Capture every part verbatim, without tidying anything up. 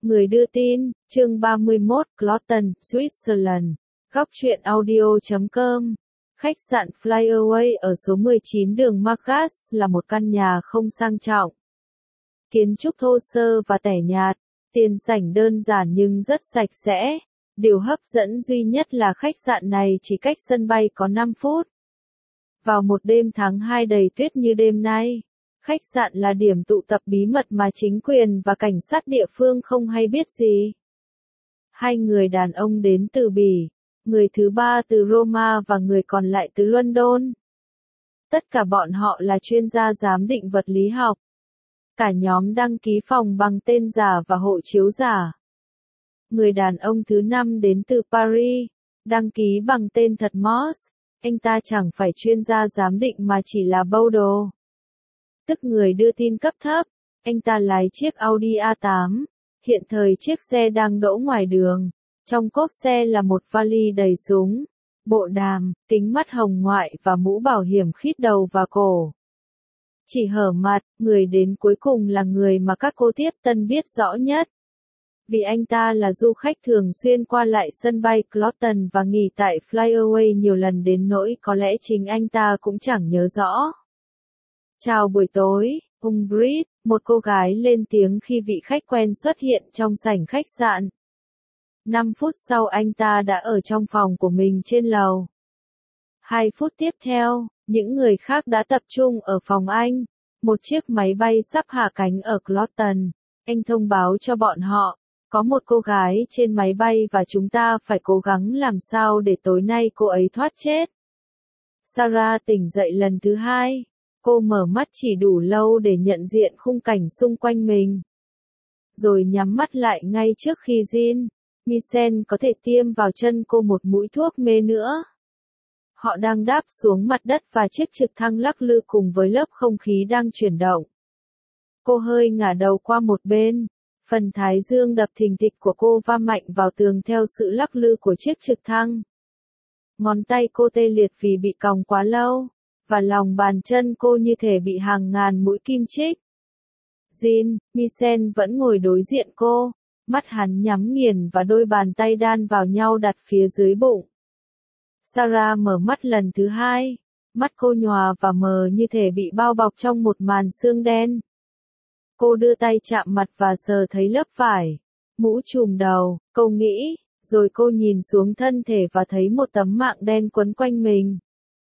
Người đưa tin, chương ba mươi mốt, Cloton, Switzerland. Góc truyện audio chấm com. Khách sạn Flyaway ở số mười chín đường Margas là một căn nhà không sang trọng. Kiến trúc thô sơ và tẻ nhạt, tiền sảnh đơn giản nhưng rất sạch sẽ. Điều hấp dẫn duy nhất là khách sạn này chỉ cách sân bay có năm phút. Vào một đêm tháng hai đầy tuyết như đêm nay, khách sạn là điểm tụ tập bí mật mà chính quyền và cảnh sát địa phương không hay biết gì. Hai người đàn ông đến từ Bỉ, người thứ ba từ Roma và người còn lại từ London. Tất cả bọn họ là chuyên gia giám định vật lý học. Cả nhóm đăng ký phòng bằng tên giả và hộ chiếu giả. Người đàn ông thứ năm đến từ Paris, đăng ký bằng tên thật Moss. Anh ta chẳng phải chuyên gia giám định mà chỉ là bâu đồ. Tức người đưa tin cấp thấp, anh ta lái chiếc Audi A tám. Hiện thời chiếc xe đang đỗ ngoài đường. Trong cốp xe là một vali đầy súng, bộ đàm, kính mắt hồng ngoại và mũ bảo hiểm khít đầu và cổ. Chỉ hở mặt, người đến cuối cùng là người mà các cô tiếp tân biết rõ nhất. Vì anh ta là du khách thường xuyên qua lại sân bay Cloton và nghỉ tại Flyaway nhiều lần đến nỗi có lẽ chính anh ta cũng chẳng nhớ rõ. Chào buổi tối, ông Britt, một cô gái lên tiếng khi vị khách quen xuất hiện trong sảnh khách sạn. Năm phút sau anh ta đã ở trong phòng của mình trên lầu. Hai phút tiếp theo, những người khác đã tập trung ở phòng anh. Một chiếc máy bay sắp hạ cánh ở Cloton. Anh thông báo cho bọn họ, có một cô gái trên máy bay và chúng ta phải cố gắng làm sao để tối nay cô ấy thoát chết. Sarah tỉnh dậy lần thứ hai. Cô mở mắt chỉ đủ lâu để nhận diện khung cảnh xung quanh mình. Rồi nhắm mắt lại ngay trước khi Jean Michel có thể tiêm vào chân cô một mũi thuốc mê nữa. Họ đang đáp xuống mặt đất và chiếc trực thăng lắc lư cùng với lớp không khí đang chuyển động. Cô hơi ngả đầu qua một bên. Phần thái dương đập thình thịch của cô va mạnh vào tường theo sự lắc lư của chiếc trực thăng. Ngón tay cô tê liệt vì bị còng quá lâu, và lòng bàn chân cô như thể bị hàng ngàn mũi kim chích. Jean Michel vẫn ngồi đối diện cô, mắt hắn nhắm nghiền và đôi bàn tay đan vào nhau đặt phía dưới bụng. Sarah mở mắt lần thứ hai, mắt cô nhòa và mờ như thể bị bao bọc trong một màn sương đen. Cô đưa tay chạm mặt và sờ thấy lớp vải, mũ trùm đầu, cô nghĩ, rồi cô nhìn xuống thân thể và thấy một tấm mạng đen quấn quanh mình.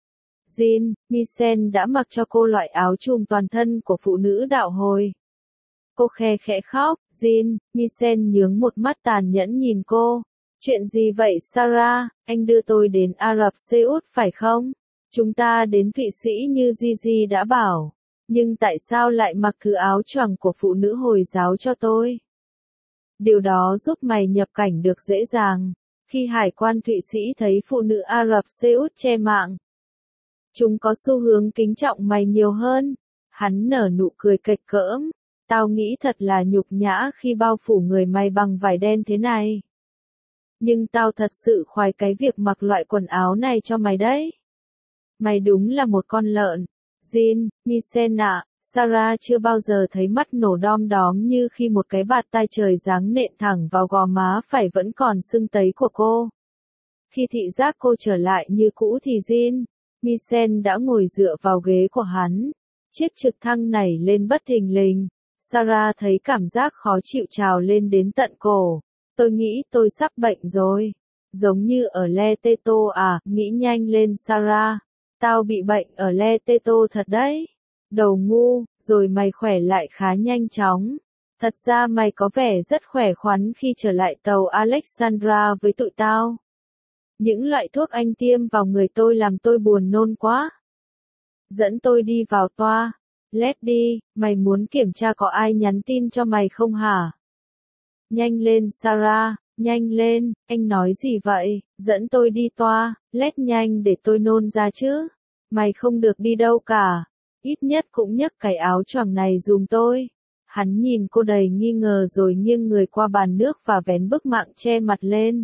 Jean Michel đã mặc cho cô loại áo trùm toàn thân của phụ nữ đạo hồi. Cô khe khẽ khóc. Jean Michel nhướng một mắt tàn nhẫn nhìn cô. Chuyện gì vậy Sarah, anh đưa tôi đến Ả Rập Xê Út phải không? Chúng ta đến Thụy Sĩ như Gigi đã bảo. Nhưng tại sao lại mặc thứ áo choàng của phụ nữ Hồi giáo cho tôi? Điều đó giúp mày nhập cảnh được dễ dàng. Khi hải quan Thụy Sĩ thấy phụ nữ Ả Rập Xê Út che mạng, chúng có xu hướng kính trọng mày nhiều hơn. Hắn nở nụ cười kệch cỡm. Tao nghĩ thật là nhục nhã khi bao phủ người mày bằng vải đen thế này. Nhưng tao thật sự khoái cái việc mặc loại quần áo này cho mày đấy. Mày đúng là một con lợn. Jean Michel ạ, Sarah chưa bao giờ thấy mắt nổ đom đóm như khi một cái bạt tai trời giáng nện thẳng vào gò má phải vẫn còn sưng tấy của cô. Khi thị giác cô trở lại như cũ thì Jean Michel đã ngồi dựa vào ghế của hắn. Chiếc trực thăng nảy lên bất thình lình. Sarah thấy cảm giác khó chịu trào lên đến tận cổ. Tôi nghĩ tôi sắp bệnh rồi. Giống như ở Le Teto à, nghĩ nhanh lên Sarah. Tao bị bệnh ở Le Teto thật đấy. Đầu ngu, rồi mày khỏe lại khá nhanh chóng. Thật ra mày có vẻ rất khỏe khoắn khi trở lại tàu Alexandra với tụi tao. Những loại thuốc anh tiêm vào người tôi làm tôi buồn nôn quá. Dẫn tôi đi vào toa. Lết đi, mày muốn kiểm tra có ai nhắn tin cho mày không hả? Nhanh lên Sarah, nhanh lên, anh nói gì vậy? Dẫn tôi đi toa, lết nhanh để tôi nôn ra chứ. Mày không được đi đâu cả. Ít nhất cũng nhấc cái áo choàng này giùm tôi. Hắn nhìn cô đầy nghi ngờ rồi nghiêng người qua bàn nước và vén bức mạng che mặt lên.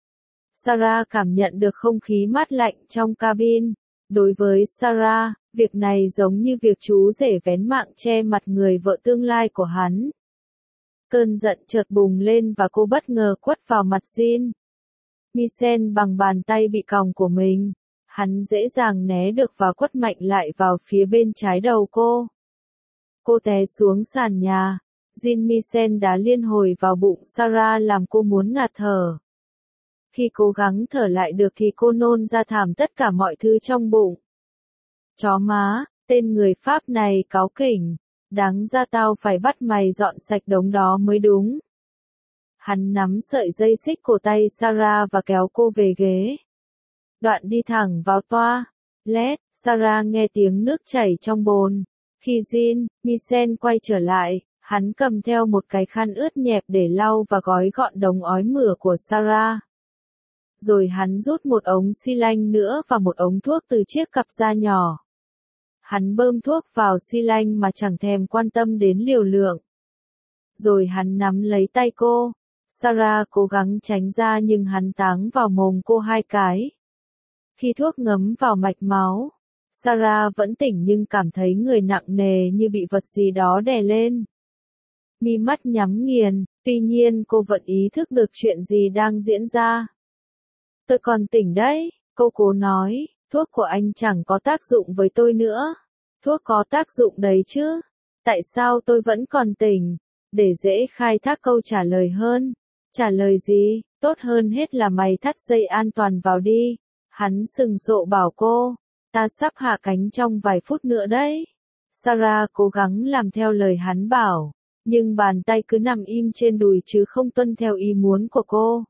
Sarah cảm nhận được không khí mát lạnh trong cabin. Đối với Sarah, việc này giống như việc chú rể vén mạng che mặt người vợ tương lai của hắn. Cơn giận chợt bùng lên và cô bất ngờ quất vào mặt Jin Misen bằng bàn tay bị còng của mình. Hắn dễ dàng né được và quất mạnh lại vào phía bên trái đầu cô. Cô té xuống sàn nhà. Jin Misen đá liên hồi vào bụng Sarah làm cô muốn ngạt thở. Khi cố gắng thở lại được thì cô nôn ra thảm tất cả mọi thứ trong bụng. Chó má, tên người Pháp này cáu kỉnh. Đáng ra tao phải bắt mày dọn sạch đống đó mới đúng. Hắn nắm sợi dây xích cổ tay Sarah và kéo cô về ghế. Đoạn đi thẳng vào toa. Lét, Sarah nghe tiếng nước chảy trong bồn. Khi Jin Misen quay trở lại, hắn cầm theo một cái khăn ướt nhẹp để lau và gói gọn đống ói mửa của Sarah. Rồi hắn rút một ống xi lanh nữa và một ống thuốc từ chiếc cặp da nhỏ. Hắn bơm thuốc vào xi lanh mà chẳng thèm quan tâm đến liều lượng. Rồi hắn nắm lấy tay cô. Sarah cố gắng tránh ra nhưng hắn táng vào mồm cô hai cái. Khi thuốc ngấm vào mạch máu, Sarah vẫn tỉnh nhưng cảm thấy người nặng nề như bị vật gì đó đè lên. Mi mắt nhắm nghiền, tuy nhiên cô vẫn ý thức được chuyện gì đang diễn ra. Tôi còn tỉnh đấy, cô cố nói, thuốc của anh chẳng có tác dụng với tôi nữa. Thuốc có tác dụng đấy chứ. Tại sao tôi vẫn còn tỉnh? Để dễ khai thác câu trả lời hơn. Trả lời gì? Tốt hơn hết là mày thắt dây an toàn vào đi. Hắn sừng sộ bảo cô. Ta sắp hạ cánh trong vài phút nữa đấy. Sarah cố gắng làm theo lời hắn bảo. Nhưng bàn tay cứ nằm im trên đùi chứ không tuân theo ý muốn của cô.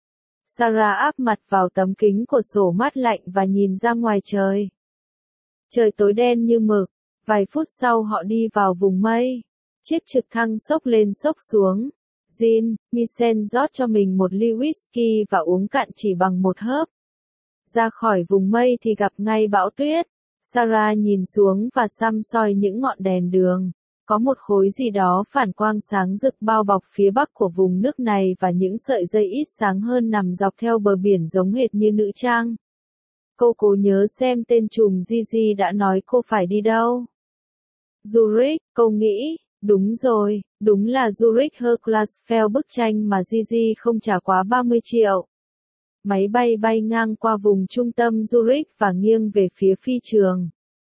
Sarah áp mặt vào tấm kính của sổ mát lạnh và nhìn ra ngoài trời. Trời tối đen như mực. Vài phút sau họ đi vào vùng mây. Chiếc trực thăng xốc lên xốc xuống. Jin Misen rót cho mình một ly whisky và uống cạn chỉ bằng một hớp. Ra khỏi vùng mây thì gặp ngay bão tuyết. Sarah nhìn xuống và săm soi những ngọn đèn đường. Có một khối gì đó phản quang sáng rực bao bọc phía bắc của vùng nước này và những sợi dây ít sáng hơn nằm dọc theo bờ biển giống hệt như nữ trang. Cô cố nhớ xem tên trùm Gigi đã nói cô phải đi đâu. Zurich, cô nghĩ, đúng rồi, đúng là Zurich Herkulesfeld, bức tranh mà Gigi không trả quá ba mươi triệu. Máy bay bay ngang qua vùng trung tâm Zurich và nghiêng về phía phi trường.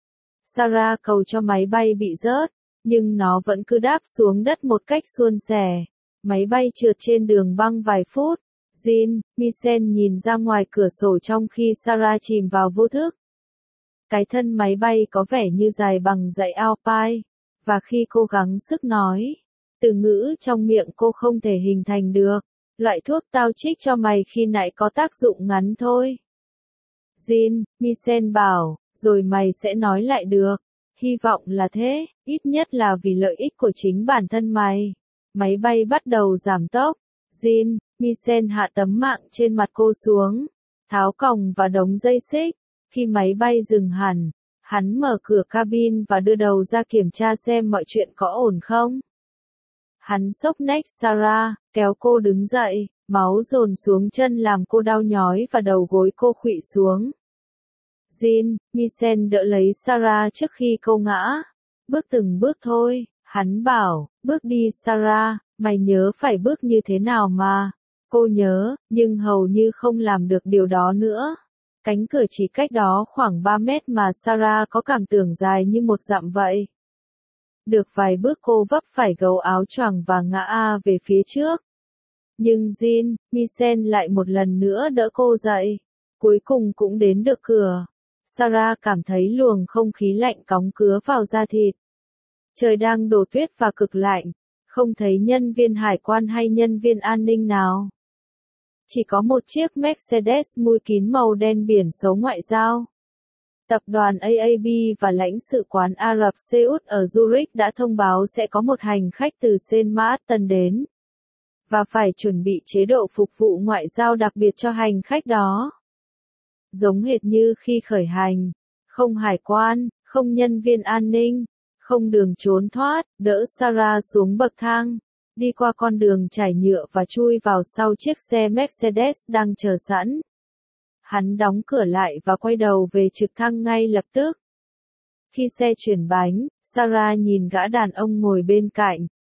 Sarah cầu cho máy bay bị rớt, nhưng nó vẫn cứ đáp xuống đất một cách suôn sẻ. Máy bay trượt trên đường băng vài phút. Jin Misen nhìn ra ngoài cửa sổ trong khi Sarah chìm vào vô thức. Cái thân máy bay có vẻ như dài bằng dãy Alpine, và khi cố gắng sức nói, từ ngữ trong miệng cô không thể hình thành được. Loại thuốc tao trích cho mày khi nãy có tác dụng ngắn thôi. Jin Misen bảo, rồi mày sẽ nói lại được. Hy vọng là thế, ít nhất là vì lợi ích của chính bản thân mày. Máy bay bắt đầu giảm tốc. Jin Misen hạ tấm mạng trên mặt cô xuống, tháo còng và đống dây xích. Khi máy bay dừng hẳn, hắn mở cửa cabin và đưa đầu ra kiểm tra xem mọi chuyện có ổn không. Hắn xốc nách Sarah, kéo cô đứng dậy, máu dồn xuống chân làm cô đau nhói và đầu gối cô khuỵu xuống. Jin Misen đỡ lấy Sarah trước khi cô ngã. Bước từng bước thôi, hắn bảo, bước đi Sarah, mày nhớ phải bước như thế nào mà. Cô nhớ, nhưng hầu như không làm được điều đó nữa. Cánh cửa chỉ cách đó khoảng ba mét mà Sarah có cảm tưởng dài như một dặm vậy. Được vài bước cô vấp phải gấu áo choàng và ngã a về phía trước. Nhưng Jin Misen lại một lần nữa đỡ cô dậy. Cuối cùng cũng đến được cửa. Sarah cảm thấy luồng không khí lạnh cóng cứa vào da thịt. Trời đang đổ tuyết và cực lạnh. Không thấy nhân viên hải quan hay nhân viên an ninh nào. Chỉ có một chiếc Mercedes mui kín màu đen biển số ngoại giao. Tập đoàn a a bê và lãnh sự quán Ả Rập Xê Út ở Zurich đã thông báo sẽ có một hành khách từ Saint Martin đến. Và phải chuẩn bị chế độ phục vụ ngoại giao đặc biệt cho hành khách đó. Giống hệt như khi khởi hành. Không hải quan, không nhân viên an ninh, không đường trốn thoát, đỡ Sarah xuống bậc thang. Đi qua con đường trải nhựa và chui vào sau chiếc xe Mercedes đang chờ sẵn. Hắn đóng cửa lại và quay đầu về trực thăng ngay lập tức. Khi xe chuyển bánh, Sarah nhìn gã đàn ông ngồi bên cạnh.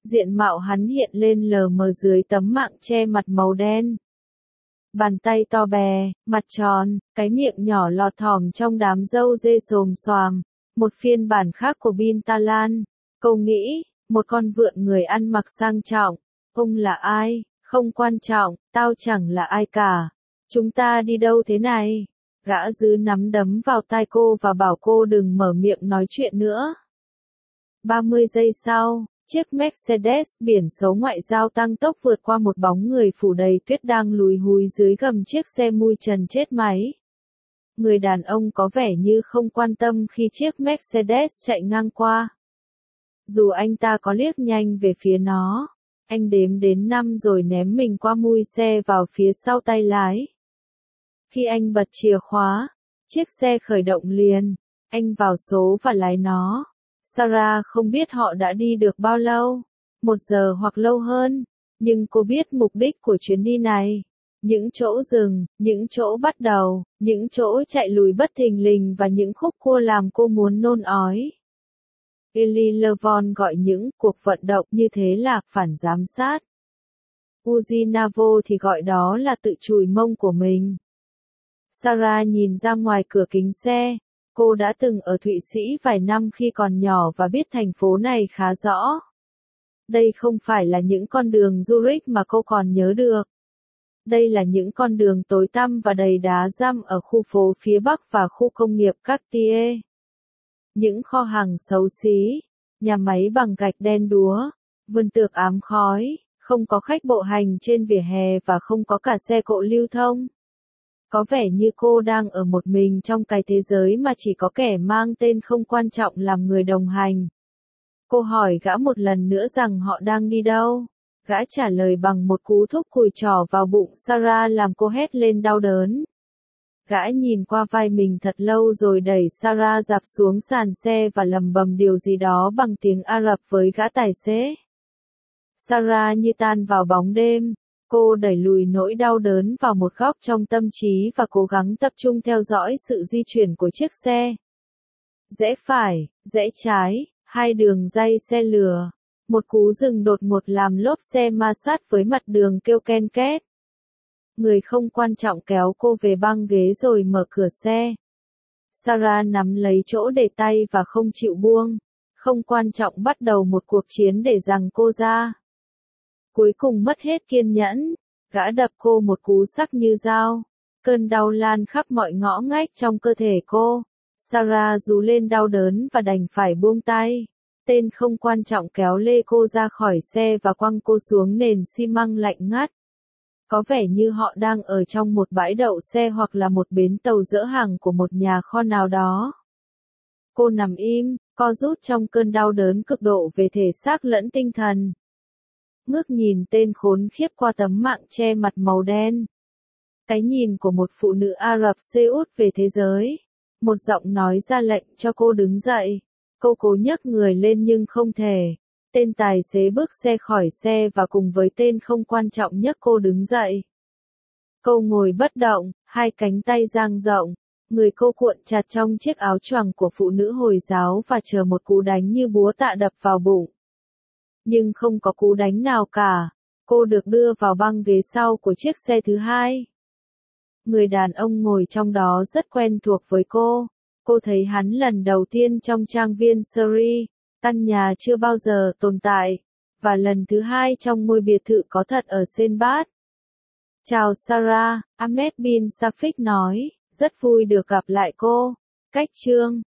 Diện mạo hắn hiện lên lờ mờ dưới tấm mạng che mặt màu đen. Bàn tay to bè, mặt tròn, cái miệng nhỏ lọt thỏm trong đám râu dê xồm xoàm. Một phiên bản khác của Bintalan. Cô nghĩ, một con vượn người ăn mặc sang trọng. Ông là ai? Không quan trọng, tao chẳng là ai cả. Chúng ta đi đâu thế này? Gã dứ nắm đấm vào tai cô và bảo cô đừng mở miệng nói chuyện nữa. ba mươi giây sau, chiếc Mercedes biển số ngoại giao tăng tốc vượt qua một bóng người phủ đầy tuyết đang lùi húi dưới gầm chiếc xe mui trần chết máy. Người đàn ông có vẻ như không quan tâm khi chiếc Mercedes chạy ngang qua. Dù anh ta có liếc nhanh về phía nó, anh đếm đến năm rồi ném mình qua mui xe vào phía sau tay lái. Khi anh bật chìa khóa, chiếc xe khởi động liền, anh vào số và lái nó. Sarah không biết họ đã đi được bao lâu, một giờ hoặc lâu hơn, nhưng cô biết mục đích của chuyến đi này. Những chỗ dừng, những chỗ bắt đầu, những chỗ chạy lùi bất thình lình và những khúc cua làm cô muốn nôn ói. Ellie Levon gọi những cuộc vận động như thế là phản giám sát. Ujinavo thì gọi đó là tự chùi mông của mình. Sarah nhìn ra ngoài cửa kính xe. Cô đã từng ở Thụy Sĩ vài năm khi còn nhỏ và biết thành phố này khá rõ. Đây không phải là những con đường Zurich mà cô còn nhớ được. Đây là những con đường tối tăm và đầy đá răm ở khu phố phía Bắc và khu công nghiệp Cartier. Những kho hàng xấu xí, nhà máy bằng gạch đen đúa, vườn tược ám khói, không có khách bộ hành trên vỉa hè và không có cả xe cộ lưu thông. Có vẻ như cô đang ở một mình trong cái thế giới mà chỉ có kẻ mang tên không quan trọng làm người đồng hành. Cô hỏi gã một lần nữa rằng họ đang đi đâu. Gã trả lời bằng một cú thúc cùi trỏ vào bụng Sarah làm cô hét lên đau đớn. Gã nhìn qua vai mình thật lâu rồi đẩy Sarah dạp xuống sàn xe và lầm bầm điều gì đó bằng tiếng Ả Rập với gã tài xế. Sarah như tan vào bóng đêm. Cô đẩy lùi nỗi đau đớn vào một góc trong tâm trí và cố gắng tập trung theo dõi sự di chuyển của chiếc xe. Rẽ phải, rẽ trái, hai đường ray xe lửa. Một cú dừng đột ngột làm lốp xe ma sát với mặt đường kêu ken két. Người không quan trọng kéo cô về băng ghế rồi mở cửa xe. Sarah nắm lấy chỗ để tay và không chịu buông. Không quan trọng bắt đầu một cuộc chiến để giằng cô ra. Cuối cùng mất hết kiên nhẫn, gã đập cô một cú sắc như dao. Cơn đau lan khắp mọi ngõ ngách trong cơ thể cô. Sarah rú lên đau đớn và đành phải buông tay. Tên không quan trọng kéo lê cô ra khỏi xe và quăng cô xuống nền xi măng lạnh ngắt. Có vẻ như họ đang ở trong một bãi đậu xe hoặc là một bến tàu dỡ hàng của một nhà kho nào đó. Cô nằm im, co rút trong cơn đau đớn cực độ về thể xác lẫn tinh thần. Ngước nhìn tên khốn khiếp qua tấm mạng che mặt màu đen. Cái nhìn của một phụ nữ Ả Rập Xê Út về thế giới. Một giọng nói ra lệnh cho cô đứng dậy. Cô cố nhấc người lên nhưng không thể. Tên tài xế bước xe khỏi xe và cùng với tên không quan trọng nhấc cô đứng dậy. Cô ngồi bất động, hai cánh tay dang rộng. Người cô cuộn chặt trong chiếc áo choàng của phụ nữ Hồi giáo và chờ một cú đánh như búa tạ đập vào bụng. Nhưng không có cú đánh nào cả. Cô được đưa vào băng ghế sau của chiếc xe thứ hai. Người đàn ông ngồi trong đó rất quen thuộc với cô. Cô thấy hắn lần đầu tiên trong trang viên Surrey, căn nhà chưa bao giờ tồn tại, và lần thứ hai trong ngôi biệt thự có thật ở Senbat. Chào Sarah, Ahmed bin Safik nói, rất vui được gặp lại cô. Cách chương